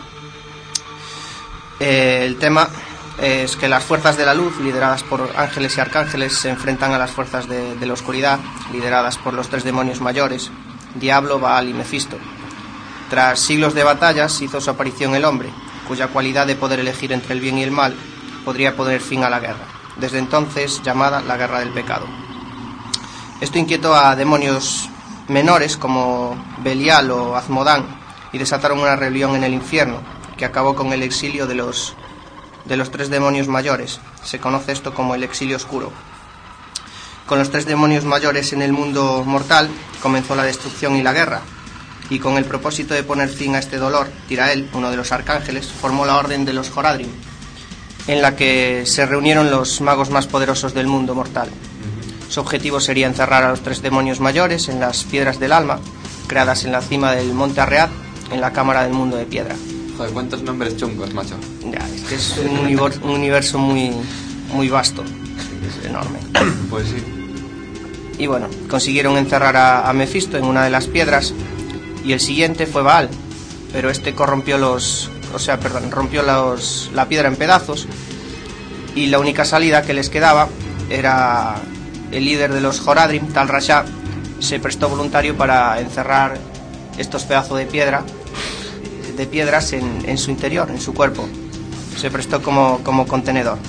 Eh, el tema es que las fuerzas de la luz, lideradas por ángeles y arcángeles, se enfrentan a las fuerzas de, de la oscuridad, lideradas por los tres demonios mayores, Diablo, Baal y Mefisto. Tras siglos de batallas hizo su aparición el hombre, cuya cualidad de poder elegir entre el bien y el mal podría poner fin a la guerra, desde entonces llamada la Guerra del Pecado. Esto inquietó a demonios menores como Belial o Azmodán y desataron una rebelión en el infierno que acabó con el exilio de los, de los tres demonios mayores. Se conoce esto como el exilio oscuro. Con los tres demonios mayores en el mundo mortal comenzó la destrucción y la guerra, y con el propósito de poner fin a este dolor, Tirael, uno de los arcángeles, formó la Orden de los Horadrim, en la que se reunieron los magos más poderosos del mundo mortal. Su objetivo sería encerrar a los tres demonios mayores en las piedras del alma, creadas en la cima del monte Arreat, en la cámara del mundo de piedra. Joder, cuántos nombres chungos, macho. Ya, es que es un universo, un universo muy, muy vasto, es enorme. Pues sí. Y bueno, consiguieron encerrar a, a Mefisto en una de las piedras, y el siguiente fue Baal, pero este corrompió los, o sea, perdón, rompió los, la piedra en pedazos, y la única salida que les quedaba era el líder de los Horadrim, Tal Rasha, se prestó voluntario para encerrar estos pedazos de piedra, de piedras en, en su interior, en su cuerpo. Se prestó como, como contenedor.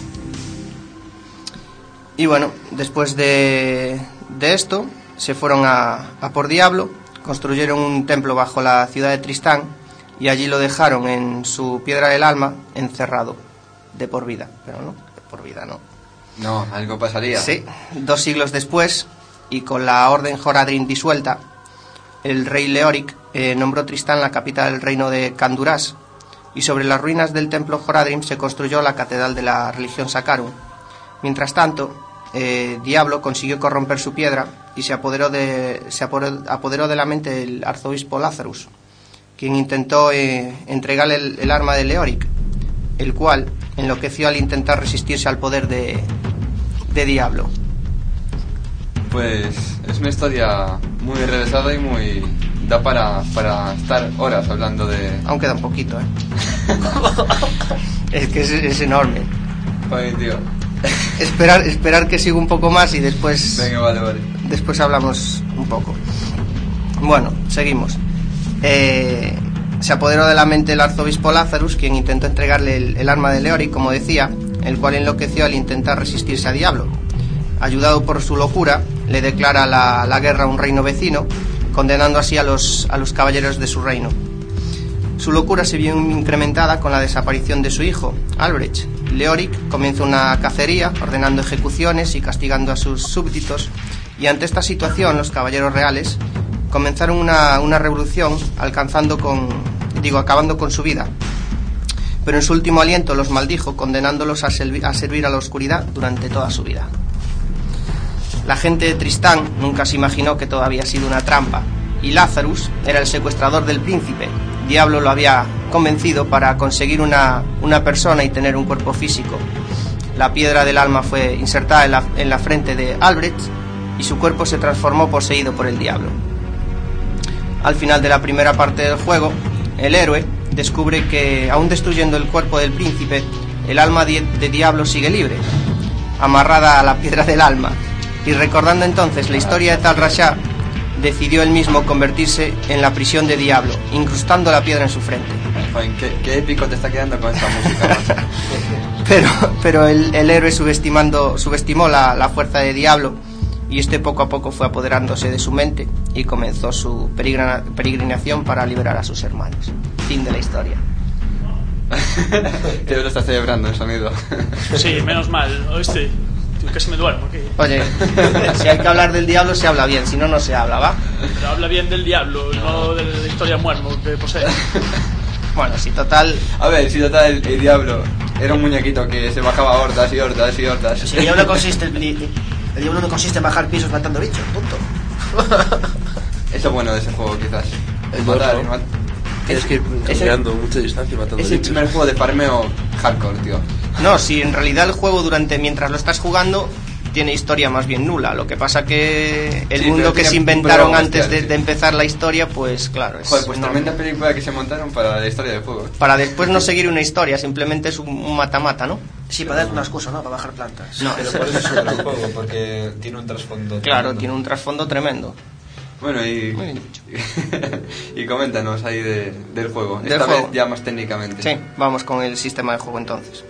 Y bueno, después de, de esto, se fueron a, a por Diablo, construyeron un templo bajo la ciudad de Tristán y allí lo dejaron en su piedra del alma, encerrado, de por vida. Pero no, de por vida no. No, algo pasaría. Sí, dos siglos después, y con la orden Horadrim disuelta, el rey Leoric eh, nombró Tristán la capital del reino de Kandurás, y sobre las ruinas del templo Horadrim se construyó la catedral de la religión Sakarum. Mientras tanto, eh, Diablo consiguió corromper su piedra y se apoderó de, se apoderó, apoderó de la mente del arzobispo Lazarus, quien intentó eh, entregarle el, el arma de Leoric, el cual enloqueció al intentar resistirse al poder de, de Diablo. Pues es una historia muy enrevesada y muy... da para, para estar horas hablando de... Aún queda un poquito, ¿eh? Es que es, es enorme. Ay, tío. Esperar, esperar que siga un poco más y después... Venga, vale, vale. Después hablamos un poco. Bueno, seguimos. Eh, se apoderó de la mente el arzobispo Lazarus, quien intentó entregarle el, el arma de Leoric, como decía, el cual enloqueció al intentar resistirse a Diablo. Ayudado por su locura, le declara la, la guerra a un reino vecino, condenando así a los, a los caballeros de su reino. Su locura se vio incrementada con la desaparición de su hijo, Albrecht. Leoric comenzó una cacería, ordenando ejecuciones y castigando a sus súbditos, y ante esta situación los caballeros reales comenzaron una, una revolución, alcanzando con, digo, acabando con su vida. Pero en su último aliento los maldijo, condenándolos a, servi- a servir a la oscuridad durante toda su vida. La gente de Tristán nunca se imaginó que todo había sido una trampa, y Lazarus era el secuestrador del príncipe. Diablo lo había convencido para conseguir una, una persona y tener un cuerpo físico. La piedra del alma fue insertada en la, en la frente de Albrecht y su cuerpo se transformó poseído por el diablo. Al final de la primera parte del juego, el héroe descubre que, aún destruyendo el cuerpo del príncipe, el alma de, de Diablo sigue libre, amarrada a la piedra del alma, y recordando entonces la historia de Tal Rasha, decidió él mismo convertirse en la prisión de Diablo, incrustando la piedra en su frente. Joder, ¿qué, qué épico te está quedando con esta música, macho. Pero, pero el, el héroe subestimando, subestimó la, la fuerza de Diablo, y este poco a poco fue apoderándose de su mente y comenzó su peregrina, peregrinación para liberar a sus hermanos. Fin de la historia. Te lo está celebrando el sonido. Sí, menos mal, oíste. Tío, casi me duermo aquí. Oye, si hay que hablar del diablo se habla bien, si no, no se habla, ¿va? Pero habla bien del diablo, no de la historia muermo que posee. Bueno, si total... A ver, si total el, el diablo era un muñequito que se bajaba hordas y hordas y hordas. Si el diablo consiste en, el diablo no consiste en bajar pisos matando bichos, punto. Eso es bueno de ese juego, quizás. El matar, otro. mat- Tienes que ir cambiando mucha distancia y matando Es el bichos. primer juego de farmeo hardcore, tío. No, si en realidad el juego durante mientras lo estás jugando tiene historia más bien nula. Lo que pasa que el Sí, mundo pero que tiene se inventaron pruebas antes de, bestiales, de empezar la historia, pues claro, es Joder, pues enorme. tremenda película que se montaron para la historia del juego. Para después no seguir una historia, simplemente es un, un mata-mata, ¿no? Sí, para dar una excusa, ¿no? Para bajar plantas. No, Pero por eso es un gran juego, porque tiene un trasfondo. claro, tremendo. tiene un trasfondo tremendo. Bueno, y... Muy bien dicho. y coméntanos ahí de, del juego. Del Esta juego. vez ya más técnicamente. Sí, vamos con el sistema de juego entonces.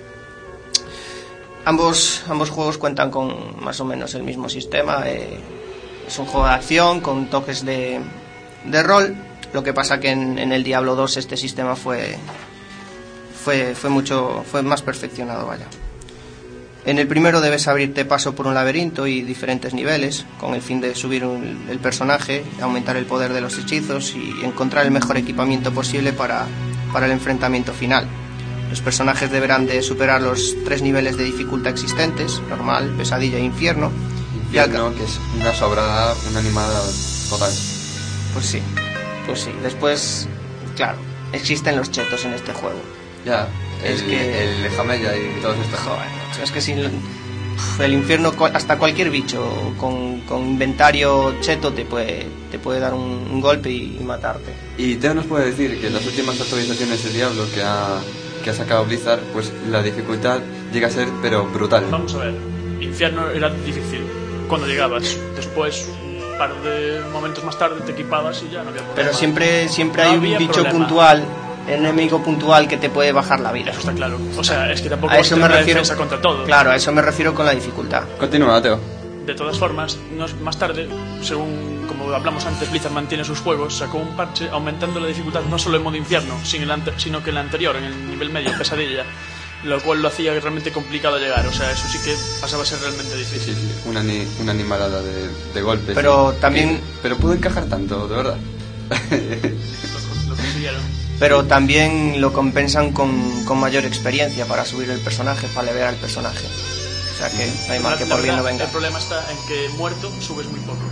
Ambos, ambos juegos cuentan con más o menos el mismo sistema. Eh, es un juego de acción con toques de, de rol. Lo que pasa que en, en el Diablo dos este sistema fue, fue, fue, mucho, fue más perfeccionado, vaya. En el primero debes abrirte paso por un laberinto y diferentes niveles, con el fin de subir un, el personaje, aumentar el poder de los hechizos y encontrar el mejor equipamiento posible para, para el enfrentamiento final. Los personajes deberán de superar los tres niveles de dificultad existentes, normal, pesadilla e infierno. Y al Infierno, que es una sobrada, una animada total. Pues sí, pues sí. Después, claro, existen los chetos en este juego. Ya, Es el, que- el Jamella y todos estos. Joder, macho, es que sin el infierno, hasta cualquier bicho con, con inventario cheto te puede, te puede dar un, un golpe y, y matarte. Y Teo nos puede decir que en las últimas actualizaciones del Diablo que ha, que ha sacado Blizzard, pues la dificultad llega a ser, pero brutal. Vamos a ver, Infierno era difícil cuando llegabas. Después, un par de momentos más tarde, te equipabas y ya no había problema. Pero siempre, siempre No hay había un bicho problema. puntual, enemigo puntual que te puede bajar la vida. Eso está claro. O sea, es que tampoco A vas eso tener me una refiero. defensa contra todo. Claro, a eso me refiero con la dificultad. Continúa, Teo. De todas formas, nos- más tarde, según como hablamos antes, Blizzard mantiene sus juegos, sacó un parche aumentando la dificultad no solo en modo infierno, sino, el ante- sino que en el anterior, en el nivel medio, pesadilla, lo cual lo hacía realmente complicado llegar. O sea, eso sí que pasaba a ser realmente Sí, difícil. sí, una, ni- una animalada de, de golpes. Pero sí. también- Sí, pero pudo encajar tanto, de verdad. Lo, lo consiguieron. Pero también lo compensan con, con mayor experiencia para subir el personaje, para elevar al personaje. O sea que no hay mal que La- la por bien no verdad, venga. El problema está en que muerto subes muy poco.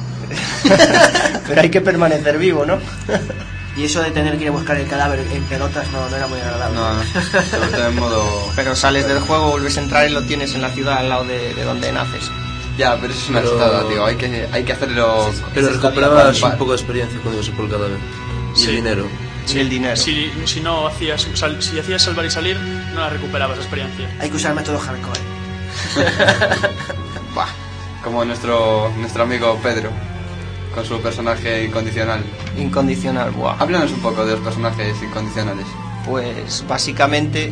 Pero hay que permanecer vivo, ¿no? Y eso de tener que ir a buscar el cadáver en pelotas no, no era muy agradable. No, no, sobre todo en modo... Pero sales del juego, vuelves a entrar y lo tienes en la ciudad al lado de, de donde naces. Ya, pero eso es una Pero- chutada, tío. Hay que, hay que hacerlo... Pero esa es la recuperabas vida, pa- un poco de experiencia cuando ibas por el cadáver. Y Sí. el dinero. Y el dinero. Si, si no hacías sal- si hacías salvar y salir, no la recuperabas la experiencia. Hay que usar el método hardcore. Buah. Como nuestro, nuestro amigo Pedro, con su personaje incondicional. Incondicional, buah. Háblanos un poco de los personajes incondicionales. Pues básicamente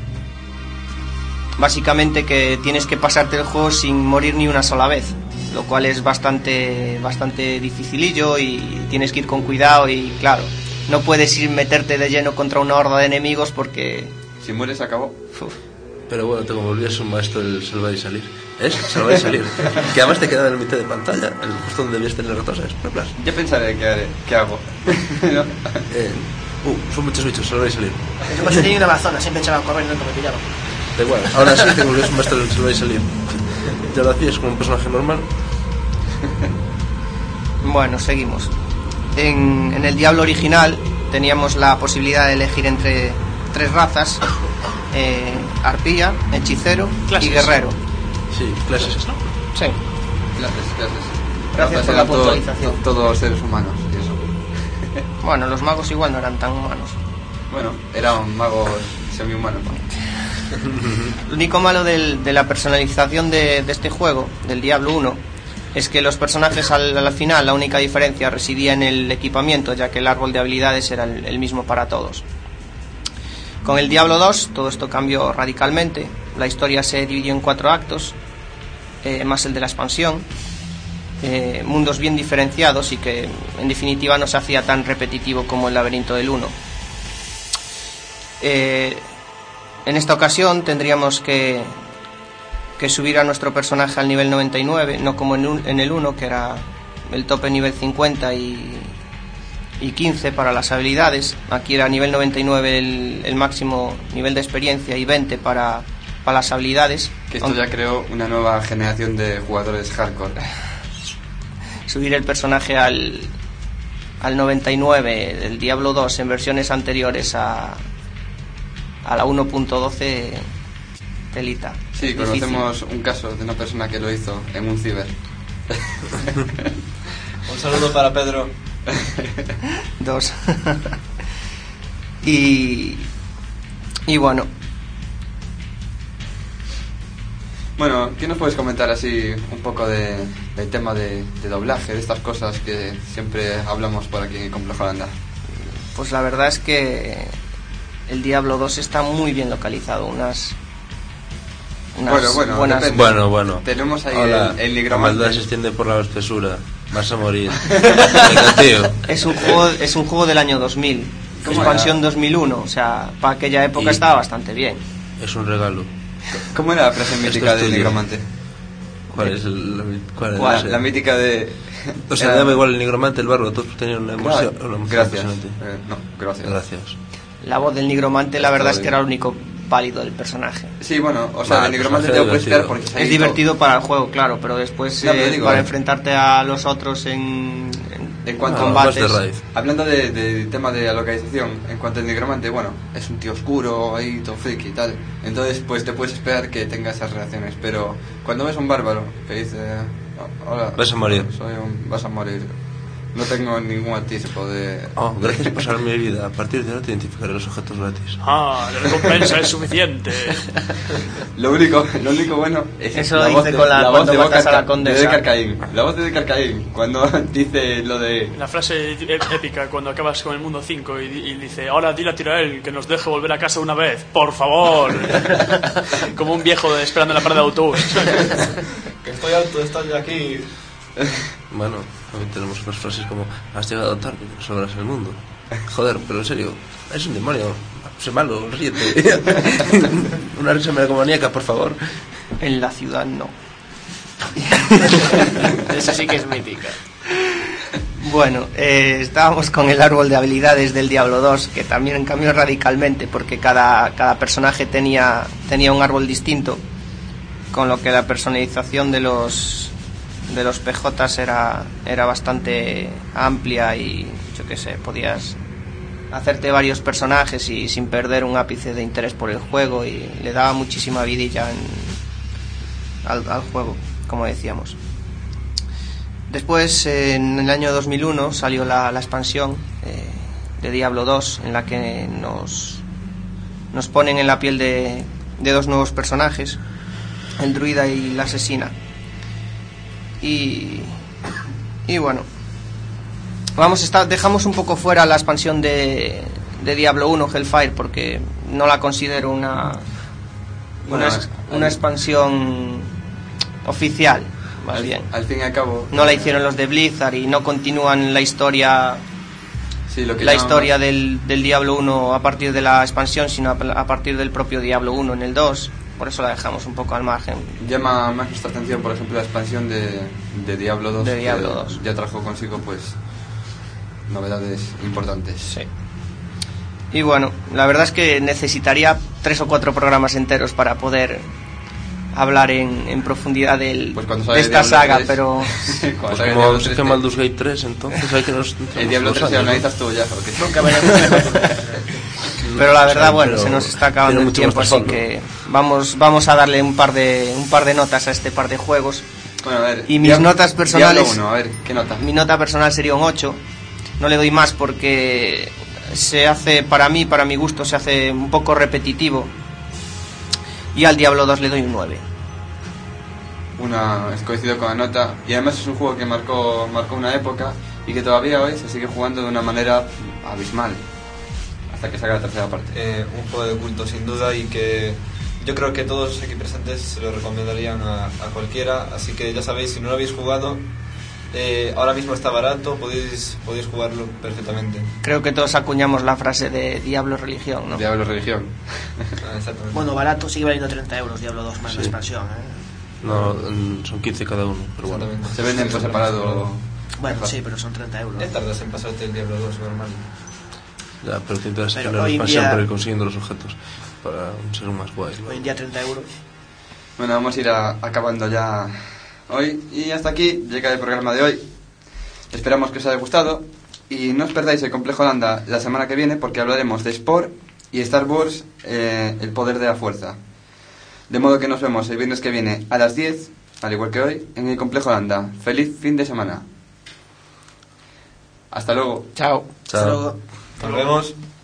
básicamente que tienes que pasarte el juego sin morir ni una sola vez, lo cual es bastante bastante dificilillo y tienes que ir con cuidado y claro, no puedes ir meterte de lleno contra una horda de enemigos porque si mueres acabó. Uf. Pero bueno, te volvías un maestro del salvar y salir. ¿Es? Salvar y salir. Que además te queda en la mitad de pantalla, el justo donde debías tener retosas. Yo pensaré qué haré, qué hago. ¿No? eh, uh, son muchos bichos, salvar y salir. Pues yo tenía una Amazona, siempre echaba a correr y no me pillaron. Da igual, ahora sí te volvías un maestro del salvar y salir. Ya lo hacías como un personaje normal. Bueno, seguimos. En, en el Diablo original teníamos la posibilidad de elegir entre tres razas. Eh, arpía, hechicero clases. Y guerrero. Sí, clases, ¿no? Sí. Clases, clases. Gracias por la puntualización. Todo, todos seres humanos y eso. Bueno, los magos igual no eran tan humanos. Bueno, eran magos semi-humanos. Lo único malo del, de la personalización de, de este juego, del Diablo uno, es que los personajes al, al final la única diferencia residía en el equipamiento, ya que el árbol de habilidades era el, el mismo para todos. Con el Diablo dos todo esto cambió radicalmente. La historia se dividió en cuatro actos, eh, más el de la expansión, eh, mundos bien diferenciados y que en definitiva no se hacía tan repetitivo como el laberinto del uno. Eh, en esta ocasión tendríamos que, que subir a nuestro personaje al nivel noventa y nueve, no como en, un, en el uno, que era el tope nivel cincuenta y... y quince para las habilidades. Aquí era nivel noventa y nueve el, el máximo nivel de experiencia y veinte para, para las habilidades. Que esto ya creó una nueva generación de jugadores hardcore. Subir el personaje al, al noventa y nueve del Diablo dos en versiones anteriores a, a la uno punto doce, telita. Sí, difícil. Conocemos un caso de una persona que lo hizo en un ciber. Un saludo para Pedro. Dos. y y bueno bueno ¿qué nos puedes comentar así un poco de, del tema de, de doblaje, de estas cosas que siempre hablamos por aquí en Complejo Holanda? Pues la verdad es que el Diablo dos está muy bien localizado, unas, unas bueno bueno buenas... depende. bueno bueno tenemos ahí Hola, el, el la nigromante. maldad se extiende por la espesura. Vas a morir. Venga, tío. Es un juego, es un juego del año dos mil, expansión era? dos mil uno, o sea, para aquella época Y estaba bastante bien. Es un regalo. ¿Cómo era la frase mítica del nigromante? ¿Cuál es el, la, cuál es ¿Cuál? ese? La mítica de... O sea, era... daba igual el nigromante, el barro, todos tenían una emoción. Claro. Una emoción Gracias. impresionante. Eh, no, gracias. Gracias. La voz del nigromante, la Está verdad es bien. que era el único válido del personaje. Sí, bueno, o sea, Vale, el nigromante pues te hace lo puedes divertido. crear porque Es divertido para el juego, claro, pero después No, eh, pero digo, para eh. enfrentarte a los otros en, en, En cuanto en a combates. Boss de raid. Hablando de, de tema de la localización, en cuanto al nigromante, bueno, es un tío oscuro, ahí todo friki y tal. Entonces, pues te puedes esperar que tenga esas reacciones. Pero cuando ves a un bárbaro que dice, "Oh, hola, Vas a morir". Soy un, vas a morir. No tengo ningún anticipo de... Oh, gracias por salvar mi vida. A partir de ahora te identificaré los objetos gratis. Ah, la recompensa es suficiente. Lo único, lo único bueno es Eso la lo voz dice de, con la- la cuando voz de matas Boca a la Ca- condesa. de Carcaín. La voz de Carcaín cuando dice lo de... La frase ép- épica cuando acabas con el mundo cinco y, y dice, ahora dile a Tirael que nos deje volver a casa una vez, por favor. Como un viejo de- esperando en la parada de autobús. Que estoy alto de estar ya aquí. Bueno, también tenemos otras frases como has llegado tarde, no salvarás el mundo. Joder, pero en serio, es un demonio. Sé malo, ríete. Una risa megalomaniaca, por favor. En la ciudad no. Esa sí que es mítica. Bueno, eh, estábamos con el árbol de habilidades del Diablo dos, que también cambió radicalmente porque cada, cada personaje tenía, tenía un árbol distinto, con lo que la personalización de los de los P Js era, era bastante amplia y yo qué sé, podías hacerte varios personajes y sin perder un ápice de interés por el juego, y le daba muchísima vidilla en, al, al juego, como decíamos. Después, en el año dos mil uno, salió la, la expansión eh, de Diablo dos, en la que nos, nos ponen en la piel de, de dos nuevos personajes, el druida y la asesina. Y, y bueno, Vamos, está, dejamos un poco fuera la expansión de, de Diablo uno, Hellfire, porque no la considero una, Bueno, una, al- una expansión oficial, más al, bien. al fin y al cabo, No la hicieron los de Blizzard y no continúan la historia sí, lo que la llaman- historia del, del Diablo uno a partir de la expansión, sino a, a partir del propio Diablo uno en el dos. Por eso la dejamos un poco al margen. llama más nuestra atención, por ejemplo, la expansión de, de Diablo dos, De que Diablo dos. ya trajo consigo pues novedades importantes. Sí. Y bueno, la verdad es que necesitaría tres o cuatro programas enteros para poder hablar en, en profundidad del, Pues cuando de sale esta Diablo saga, tres, pero cuando Pues salga como Diablo se tres, llama te- el Baldur's Gate tres, entonces hay que nos... el Diablo tres los lo años, ¿no? analizas tú ya, ¿o qué? Nunca veremos. pero la verdad, Sí, bueno, pero se nos está acabando tiene el mucho tiempo, más así razón, ¿no? que vamos vamos a darle un par de un par de notas a este par de juegos. Bueno, a ver, Y mis notas personales- Diablo uno, a ver, ¿qué nota? Mi nota personal sería un ocho. No le doy más porque se hace, para mí, para mi gusto, se hace un poco repetitivo. Y al Diablo dos le doy un nueve. Una, es coincido con la nota, y además es un juego que marcó, marcó una época y que todavía hoy se sigue jugando de una manera abismal hasta que salga la tercera parte. Eh, un juego de culto sin duda y que yo creo que todos los aquí presentes se lo recomendarían a, a cualquiera, así que ya sabéis, si no lo habéis jugado, eh, ahora mismo está barato, podéis, podéis jugarlo perfectamente. Creo que todos acuñamos la frase de Diablo Religión, ¿no? Diablo Religión. Ah, exactamente. Bueno, barato sigue valiendo treinta euros Diablo dos más la expansión, ¿eh? No, mm, son quince cada uno, pero bueno. Exactamente. Se venden por separado. Bueno, sí, pero son treinta euros. Ya tardas en pasarte el Diablo dos normal. Ya, pero te interesa Pero tener la hoy en expansión día- para ir consiguiendo los objetos para ser un más guay. ¿no? Hoy en día treinta euros. Bueno, vamos a ir a- acabando ya hoy y hasta aquí llega el programa de hoy. Esperamos que os haya gustado y no os perdáis el Complejo Holanda la semana que viene porque hablaremos de Sport y Star Wars, eh, el poder de la fuerza. De modo que nos vemos el viernes que viene a las diez, al igual que hoy, en el Complejo Holanda. Feliz fin de semana. Hasta luego. Chao. Chao. Hasta luego. Nos vemos.